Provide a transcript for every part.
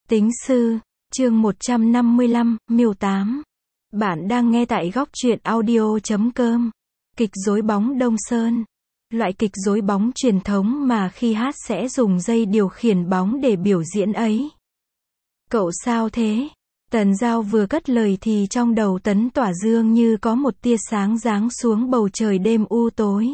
Tính sư, chương 155, miêu 8. Bạn đang nghe tại góc truyện audio.com. Kịch rối bóng Đông Sơn. Loại kịch rối bóng truyền thống mà khi hát sẽ dùng dây điều khiển bóng để biểu diễn ấy. Cậu sao thế? Tần Giao vừa cất lời thì trong đầu Tấn Tỏa Dương như có một tia sáng giáng xuống bầu trời đêm u tối.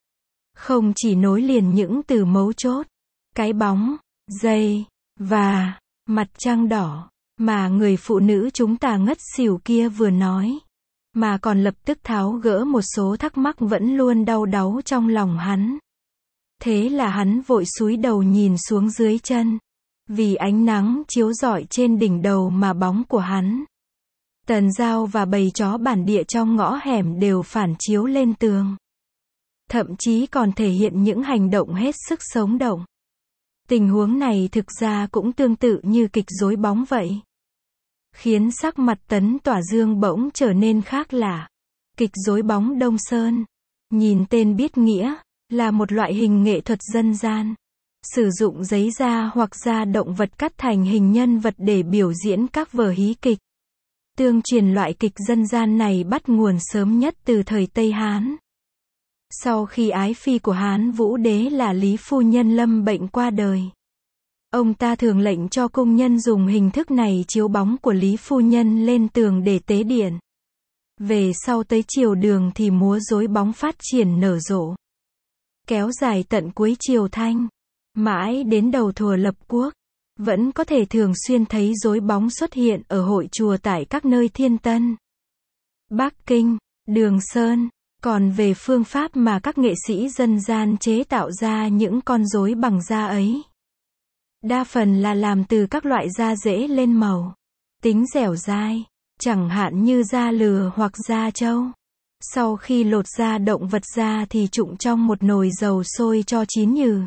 Không chỉ nối liền những từ mấu chốt, cái bóng, dây, và mặt trăng đỏ, mà người phụ nữ chúng ta ngất xỉu kia vừa nói, mà còn lập tức tháo gỡ một số thắc mắc vẫn luôn đau đáu trong lòng hắn. Thế là hắn vội cúi đầu nhìn xuống dưới chân, vì ánh nắng chiếu rọi trên đỉnh đầu mà bóng của hắn, Tần Giao và bầy chó bản địa trong ngõ hẻm đều phản chiếu lên tường. Thậm chí còn thể hiện những hành động hết sức sống động. Tình huống này thực ra cũng tương tự như kịch rối bóng vậy. Khiến sắc mặt Tấn Tỏa Dương bỗng trở nên khác lạ. Kịch rối bóng Đông Sơn, nhìn tên biết nghĩa, là một loại hình nghệ thuật dân gian. Sử dụng giấy da hoặc da động vật cắt thành hình nhân vật để biểu diễn các vở hí kịch. Tương truyền loại kịch dân gian này bắt nguồn sớm nhất từ thời Tây Hán. Sau khi ái phi của Hán Vũ Đế là Lý Phu Nhân lâm bệnh qua đời, ông ta thường lệnh cho công nhân dùng hình thức này chiếu bóng của Lý Phu Nhân lên tường để tế điện. Về sau tới triều Đường thì múa rối bóng phát triển nở rộ, kéo dài tận cuối triều Thanh, mãi đến đầu Thuở lập quốc, vẫn có thể thường xuyên thấy rối bóng xuất hiện ở hội chùa tại các nơi Thiên Tân, Bắc Kinh, Đường Sơn. Còn về phương pháp mà các nghệ sĩ dân gian chế tạo ra những con rối bằng da ấy, đa phần là làm từ các loại da dễ lên màu, tính dẻo dai, chẳng hạn như da lừa hoặc da trâu. Sau khi lột da động vật ra thì trụng trong một nồi dầu sôi cho chín nhừ.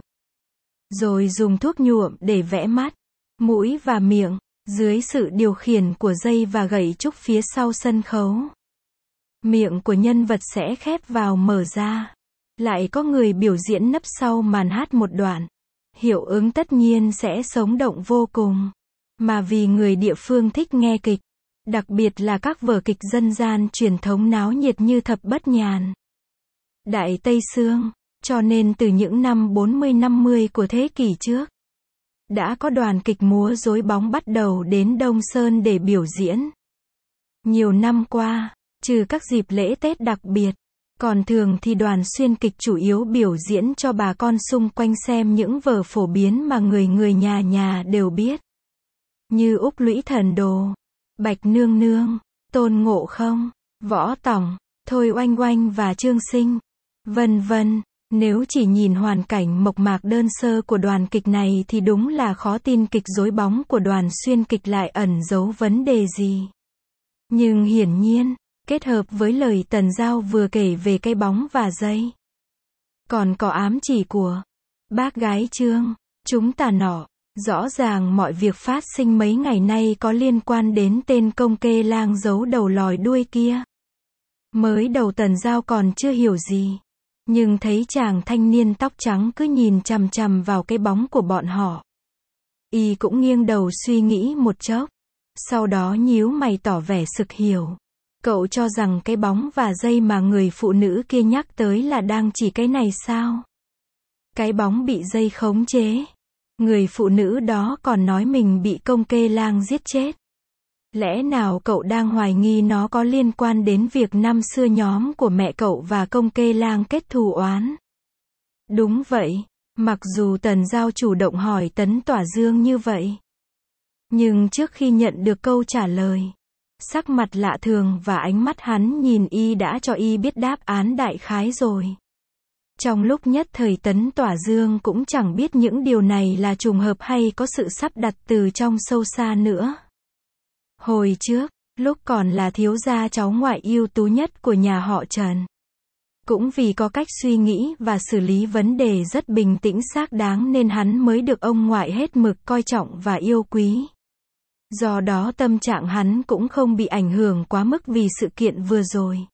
Rồi dùng thuốc nhuộm để vẽ mắt, mũi và miệng, dưới sự điều khiển của dây và gậy trúc phía sau sân khấu. Miệng của nhân vật sẽ khép vào mở ra. Lại có người biểu diễn nấp sau màn hát một đoạn. Hiệu ứng tất nhiên sẽ sống động vô cùng. Mà vì người địa phương thích nghe kịch, đặc biệt là các vở kịch dân gian truyền thống náo nhiệt như Thập Bất Nhàn, Đại Tây Sương, cho nên từ những năm 40-50 của thế kỷ trước, đã có đoàn kịch múa rối bóng bắt đầu đến Đông Sơn để biểu diễn. Nhiều năm qua, trừ các dịp lễ Tết đặc biệt, còn thường thì đoàn xuyên kịch chủ yếu biểu diễn cho bà con xung quanh xem những vở phổ biến mà người nhà nhà đều biết. Như Úc Lũy Thần Đồ, Bạch Nương Nương, Tôn Ngộ Không, Võ Tòng, Thôi Oanh Oanh và Trương Sinh, vân vân. Nếu chỉ nhìn hoàn cảnh mộc mạc đơn sơ của đoàn kịch này thì đúng là khó tin kịch rối bóng của đoàn xuyên kịch lại ẩn giấu vấn đề gì. Nhưng hiển nhiên, kết hợp với lời Tần Giao vừa kể về cái bóng và dây, còn có ám chỉ của bác gái Trương, chúng ta nọ, rõ ràng mọi việc phát sinh mấy ngày nay có liên quan đến tên công kê lang giấu đầu lòi đuôi kia. Mới đầu Tần Giao còn chưa hiểu gì, nhưng thấy chàng thanh niên tóc trắng cứ nhìn chằm chằm vào cái bóng của bọn họ, y cũng nghiêng đầu suy nghĩ một chốc, sau đó nhíu mày tỏ vẻ sực hiểu. Cậu cho rằng cái bóng và dây mà người phụ nữ kia nhắc tới là đang chỉ cái này sao? Cái bóng bị dây khống chế. Người phụ nữ đó còn nói mình bị công kê lang giết chết. Lẽ nào cậu đang hoài nghi nó có liên quan đến việc năm xưa nhóm của mẹ cậu và công kê lang kết thù oán? Đúng vậy, mặc dù Tần Giao chủ động hỏi Tấn Tỏa Dương như vậy, nhưng trước khi nhận được câu trả lời, sắc mặt lạ thường và ánh mắt hắn nhìn y đã cho y biết đáp án đại khái rồi. Trong lúc nhất thời Tấn Tỏa Dương cũng chẳng biết những điều này là trùng hợp hay có sự sắp đặt từ trong sâu xa nữa. Hồi trước, lúc còn là thiếu gia cháu ngoại ưu tú nhất của nhà họ Trần, cũng vì có cách suy nghĩ và xử lý vấn đề rất bình tĩnh xác đáng nên hắn mới được ông ngoại hết mực coi trọng và yêu quý. Do đó tâm trạng hắn cũng không bị ảnh hưởng quá mức vì sự kiện vừa rồi.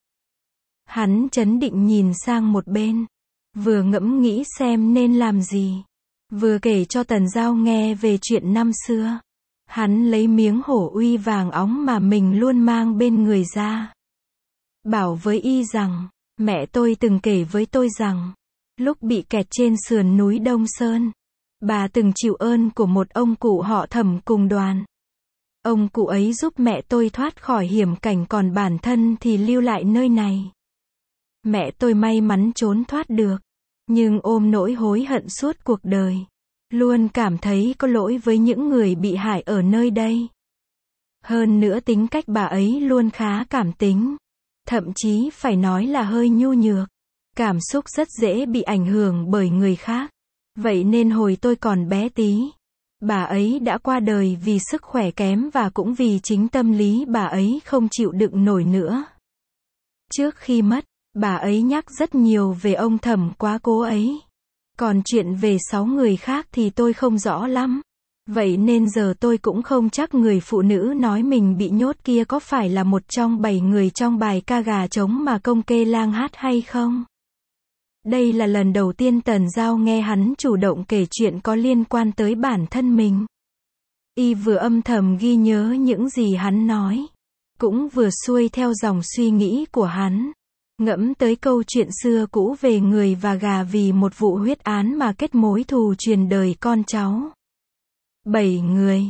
Hắn trấn định nhìn sang một bên, vừa ngẫm nghĩ xem nên làm gì, vừa kể cho Tần Giao nghe về chuyện năm xưa. Hắn lấy miếng hổ uy vàng óng mà mình luôn mang bên người ra. Bảo với y rằng, mẹ tôi từng kể với tôi rằng, lúc bị kẹt trên sườn núi Đông Sơn, bà từng chịu ơn của một ông cụ họ Thẩm cùng đoàn. Ông cụ ấy giúp mẹ tôi thoát khỏi hiểm cảnh, còn bản thân thì lưu lại nơi này. Mẹ tôi may mắn trốn thoát được, nhưng ôm nỗi hối hận suốt cuộc đời. Luôn cảm thấy có lỗi với những người bị hại ở nơi đây. Hơn nữa tính cách bà ấy luôn khá cảm tính. Thậm chí phải nói là hơi nhu nhược. Cảm xúc rất dễ bị ảnh hưởng bởi người khác. Vậy nên hồi tôi còn bé tí, bà ấy đã qua đời vì sức khỏe kém và cũng vì chính tâm lý bà ấy không chịu đựng nổi nữa. Trước khi mất, bà ấy nhắc rất nhiều về ông Thẩm quá cố ấy. Còn chuyện về 6 người khác thì tôi không rõ lắm. Vậy nên giờ tôi cũng không chắc người phụ nữ nói mình bị nhốt kia có phải là một trong 7 người trong bài ca gà trống mà công kê lang hát hay không. Đây là lần đầu tiên Tần Giao nghe hắn chủ động kể chuyện có liên quan tới bản thân mình. Y vừa âm thầm ghi nhớ những gì hắn nói, cũng vừa xuôi theo dòng suy nghĩ của hắn. Ngẫm tới câu chuyện xưa cũ về người và gà vì một vụ huyết án mà kết mối thù truyền đời con cháu. 7 người,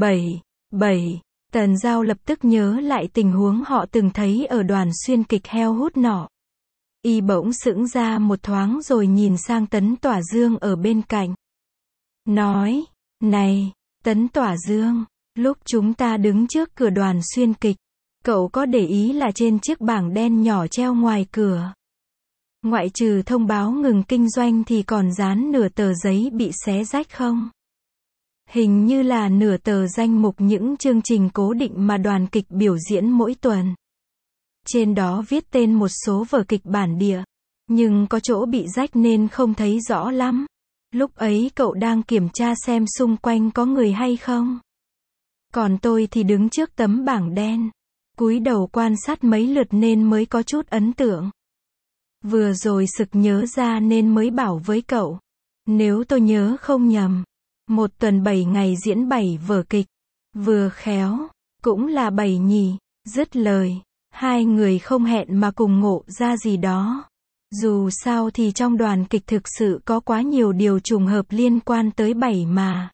7, Tần Giao lập tức nhớ lại tình huống họ từng thấy ở đoàn xuyên kịch heo hút nọ. Y bỗng sững ra một thoáng rồi nhìn sang Tấn Tỏa Dương ở bên cạnh. Nói, này, Tấn Tỏa Dương, lúc chúng ta đứng trước cửa đoàn xuyên kịch, cậu có để ý là trên chiếc bảng đen nhỏ treo ngoài cửa, ngoại trừ thông báo ngừng kinh doanh thì còn dán nửa tờ giấy bị xé rách không? Hình như là nửa tờ danh mục những chương trình cố định mà đoàn kịch biểu diễn mỗi tuần. Trên đó viết tên một số vở kịch bản địa, nhưng có chỗ bị rách nên không thấy rõ lắm. Lúc ấy cậu đang kiểm tra xem xung quanh có người hay không. Còn tôi thì đứng trước tấm bảng đen, cúi đầu quan sát mấy lượt nên mới có chút ấn tượng. Vừa rồi sực nhớ ra nên mới bảo với cậu. Nếu tôi nhớ không nhầm, một tuần 7 ngày diễn 7 vở kịch. Vừa khéo, cũng là 7 nhỉ. Dứt lời, hai người không hẹn mà cùng ngộ ra gì đó. Dù sao thì trong đoàn kịch thực sự có quá nhiều điều trùng hợp liên quan tới 7 mà.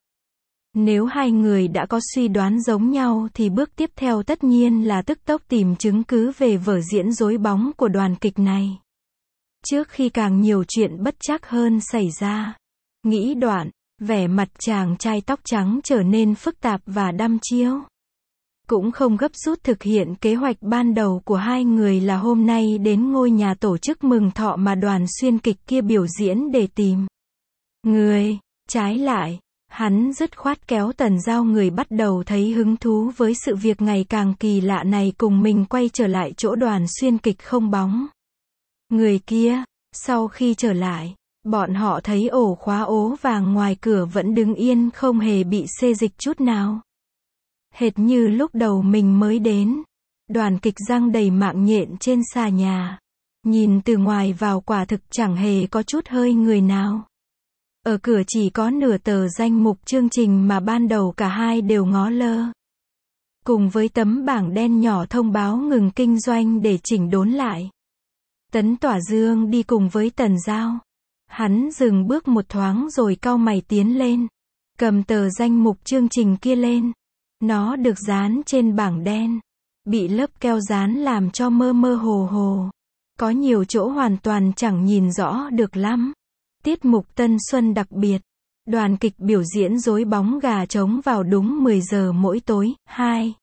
Nếu hai người đã có suy đoán giống nhau thì bước tiếp theo tất nhiên là tức tốc tìm chứng cứ về vở diễn rối bóng của đoàn kịch này. Trước khi càng nhiều chuyện bất trắc hơn xảy ra. Nghĩ đoạn, vẻ mặt chàng trai tóc trắng trở nên phức tạp và đăm chiêu. Cũng không gấp rút thực hiện kế hoạch ban đầu của hai người là hôm nay đến ngôi nhà tổ chức mừng thọ mà đoàn xuyên kịch kia biểu diễn để tìm người. Trái lại, hắn dứt khoát kéo Tần Giao, người bắt đầu thấy hứng thú với sự việc ngày càng kỳ lạ này, cùng mình quay trở lại chỗ đoàn xuyên kịch không bóng người kia. Sau khi trở lại, bọn họ thấy ổ khóa ố vàng ngoài cửa vẫn đứng yên không hề bị xê dịch chút nào. Hệt như lúc đầu mình mới đến. Đoàn kịch giăng đầy mạng nhện trên xà nhà. Nhìn từ ngoài vào quả thực chẳng hề có chút hơi người nào. Ở cửa chỉ có nửa tờ danh mục chương trình mà ban đầu cả hai đều ngó lơ. Cùng với tấm bảng đen nhỏ thông báo ngừng kinh doanh để chỉnh đốn lại. Tấn Tỏa Dương đi cùng với Tần Giao. Hắn dừng bước một thoáng rồi cau mày tiến lên. Cầm tờ danh mục chương trình kia lên. Nó được dán trên bảng đen. Bị lớp keo dán làm cho mơ mơ hồ hồ. Có nhiều chỗ hoàn toàn chẳng nhìn rõ được lắm. Tiết mục Tân Xuân đặc biệt. Đoàn kịch biểu diễn rối bóng gà trống vào đúng 10 giờ mỗi tối. 2.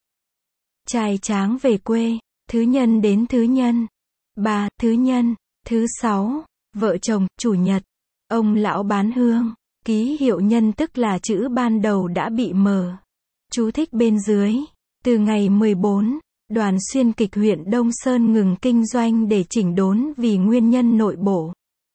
Trai tráng về quê. Thứ nhân đến thứ nhân. 3. Thứ nhân. Thứ 6. Vợ chồng. Chủ nhật. Ông lão bán hương. Ký hiệu nhân tức là chữ ban đầu đã bị mờ. Chú thích bên dưới. Từ ngày 14, đoàn xuyên kịch huyện Đông Sơn ngừng kinh doanh để chỉnh đốn vì nguyên nhân nội bộ.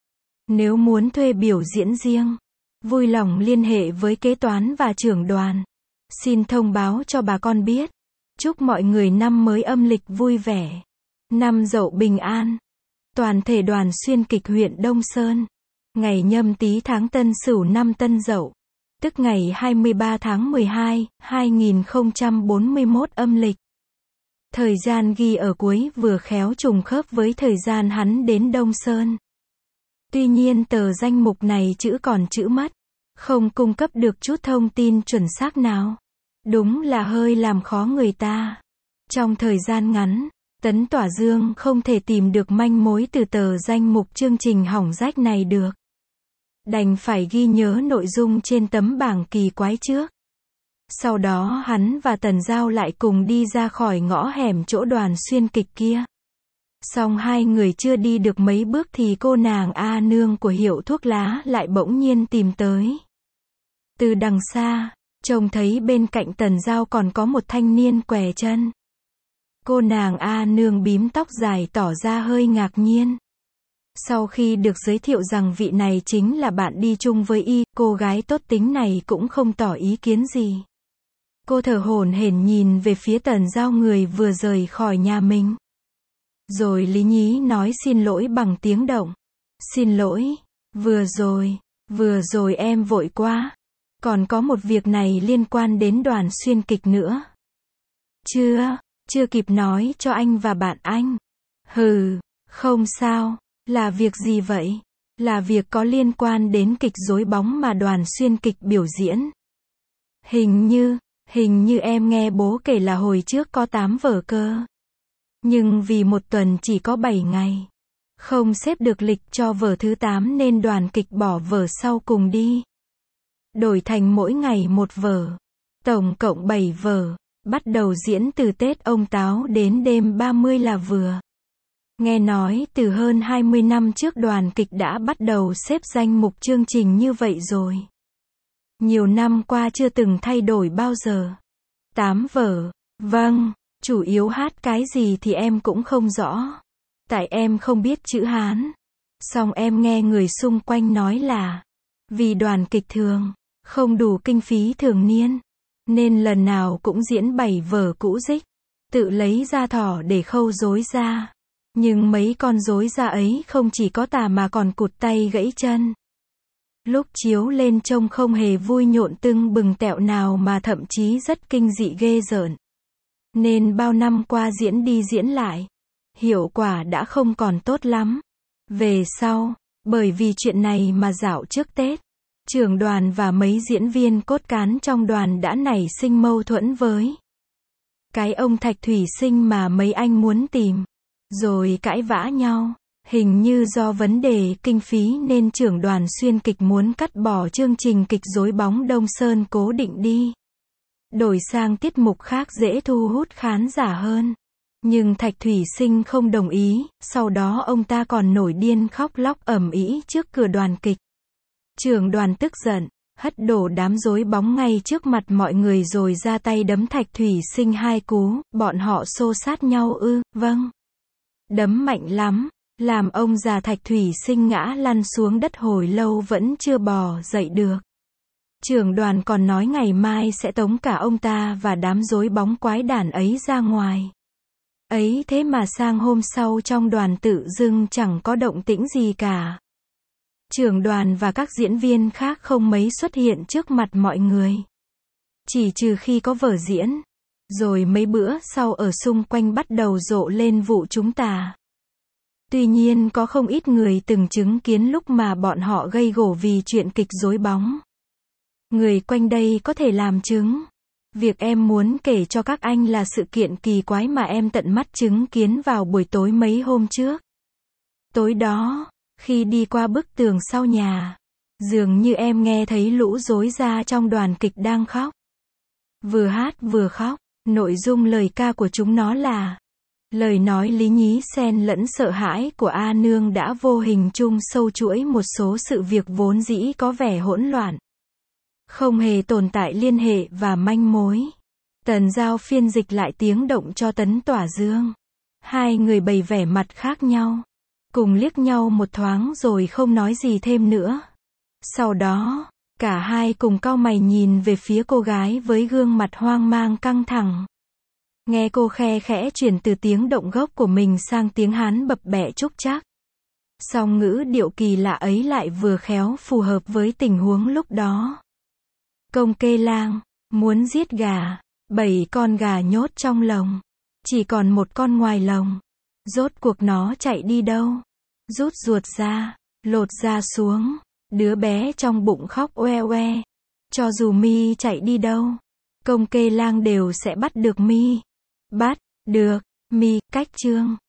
Nếu muốn thuê biểu diễn riêng, vui lòng liên hệ với kế toán và trưởng đoàn. Xin thông báo cho bà con biết. Chúc mọi người năm mới âm lịch vui vẻ. Năm Dậu bình an. Toàn thể đoàn xuyên kịch huyện Đông Sơn. Ngày Nhâm Tý tháng Tân Sửu năm Tân Dậu. tức ngày 23 tháng 12, 2041 âm lịch. Thời gian ghi ở cuối vừa khéo trùng khớp với thời gian hắn đến Đông Sơn. Tuy nhiên tờ danh mục này chữ còn chữ mất, không cung cấp được chút thông tin chuẩn xác nào. Đúng là hơi làm khó người ta. Trong thời gian ngắn, Tấn Tỏa Dương không thể tìm được manh mối từ tờ danh mục chương trình hỏng rách này được. Đành phải ghi nhớ nội dung trên tấm bảng kỳ quái trước. Sau đó hắn và Tần Giao lại cùng đi ra khỏi ngõ hẻm chỗ đoàn xuyên kịch kia. Xong hai người chưa đi được mấy bước thì cô nàng A Nương của hiệu thuốc lá lại bỗng nhiên tìm tới. Từ đằng xa, trông thấy bên cạnh Tần Giao còn có một thanh niên què chân. Cô nàng A Nương bím tóc dài tỏ ra hơi ngạc nhiên. Sau khi được giới thiệu rằng vị này chính là bạn đi chung với y, cô gái tốt tính này cũng không tỏ ý kiến gì. Cô thở hổn hển nhìn về phía Tần Giao người vừa rời khỏi nhà mình. Rồi lý nhí nói xin lỗi bằng tiếng động. Xin lỗi, vừa rồi em vội quá. Còn có một việc này liên quan đến đoàn xuyên kịch nữa. Chưa kịp nói cho anh và bạn anh. Hừ, không sao, là việc gì vậy? Là việc có liên quan đến kịch rối bóng mà đoàn xuyên kịch biểu diễn. Hình như em nghe bố kể là hồi trước có 8 vở cơ. Nhưng vì một tuần chỉ có 7 ngày. Không xếp được lịch cho vở thứ 8 nên đoàn kịch bỏ vở sau cùng đi. Đổi thành mỗi ngày một vở. Tổng cộng 7 vở. Bắt đầu diễn từ Tết ông Táo đến đêm 30 là vừa. Nghe nói từ hơn 20 năm trước đoàn kịch đã bắt đầu xếp danh mục chương trình như vậy rồi. Nhiều năm qua chưa từng thay đổi bao giờ. 8 vở. Vâng, chủ yếu hát cái gì thì em cũng không rõ. Tại em không biết chữ Hán. Xong em nghe người xung quanh nói là vì đoàn kịch thường không đủ kinh phí thường niên, nên lần nào cũng diễn 7 vở cũ dích. Tự lấy da thỏ để khâu rối da. Nhưng mấy con rối da ấy không chỉ có tà mà còn cụt tay gãy chân. Lúc chiếu lên trông không hề vui nhộn tưng bừng tẹo nào mà thậm chí rất kinh dị ghê rợn. Nên bao năm qua diễn đi diễn lại, hiệu quả đã không còn tốt lắm. Về sau, bởi vì chuyện này mà dạo trước Tết, trưởng đoàn và mấy diễn viên cốt cán trong đoàn đã nảy sinh mâu thuẫn với cái ông Thạch Thủy Sinh mà mấy anh muốn tìm. Rồi cãi vã nhau. Hình như do vấn đề kinh phí nên trưởng đoàn xuyên kịch muốn cắt bỏ chương trình kịch rối bóng Đông Sơn cố định đi. Đổi sang tiết mục khác dễ thu hút khán giả hơn. Nhưng Thạch Thủy Sinh không đồng ý, sau đó ông ta còn nổi điên khóc lóc ầm ĩ trước cửa đoàn kịch. Trưởng đoàn tức giận, hất đổ đám rối bóng ngay trước mặt mọi người rồi ra tay đấm Thạch Thủy Sinh 2 cú, bọn họ xô sát nhau vâng. Đấm mạnh lắm, làm ông già Thạch Thủy Sinh ngã lăn xuống đất hồi lâu vẫn chưa bò dậy được. Trưởng đoàn còn nói ngày mai sẽ tống cả ông ta và đám rối bóng quái đản ấy ra ngoài. Ấy thế mà sang hôm sau trong đoàn tự dưng chẳng có động tĩnh gì cả. Trưởng đoàn và các diễn viên khác không mấy xuất hiện trước mặt mọi người. Chỉ trừ khi có vở diễn. Rồi mấy bữa sau ở xung quanh bắt đầu rộ lên vụ chúng ta. Tuy nhiên có không ít người từng chứng kiến lúc mà bọn họ gây gổ vì chuyện kịch rối bóng. Người quanh đây có thể làm chứng. Việc em muốn kể cho các anh là sự kiện kỳ quái mà em tận mắt chứng kiến vào buổi tối mấy hôm trước. Tối đó, khi đi qua bức tường sau nhà, dường như em nghe thấy lũ rối ra trong đoàn kịch đang khóc. Vừa hát vừa khóc. Nội dung lời ca của chúng nó là lời nói lý nhí xen lẫn sợ hãi của A Nương đã vô hình chung sâu chuỗi một số sự việc vốn dĩ có vẻ hỗn loạn, không hề tồn tại liên hệ và manh mối. Tần Giao phiên dịch lại tiếng động cho Tấn Tỏa Dương. Hai người bày vẻ mặt khác nhau, cùng liếc nhau một thoáng rồi không nói gì thêm nữa. Sau đó, cả hai cùng cau mày nhìn về phía cô gái với gương mặt hoang mang căng thẳng. Nghe cô khe khẽ chuyển từ tiếng động gốc của mình sang tiếng Hán bập bẹ trúc trác. Song ngữ điệu kỳ lạ ấy lại vừa khéo phù hợp với tình huống lúc đó. Công kê lang, muốn giết gà, 7 con gà nhốt trong lồng. Chỉ còn một con ngoài lồng. Rốt cuộc nó chạy đi đâu? Rút ruột ra, lột da xuống. Đứa bé trong bụng khóc oe oe. Cho dù Mi chạy đi đâu, công kê lang đều sẽ bắt được Mi. Bắt được Mi. Cách chương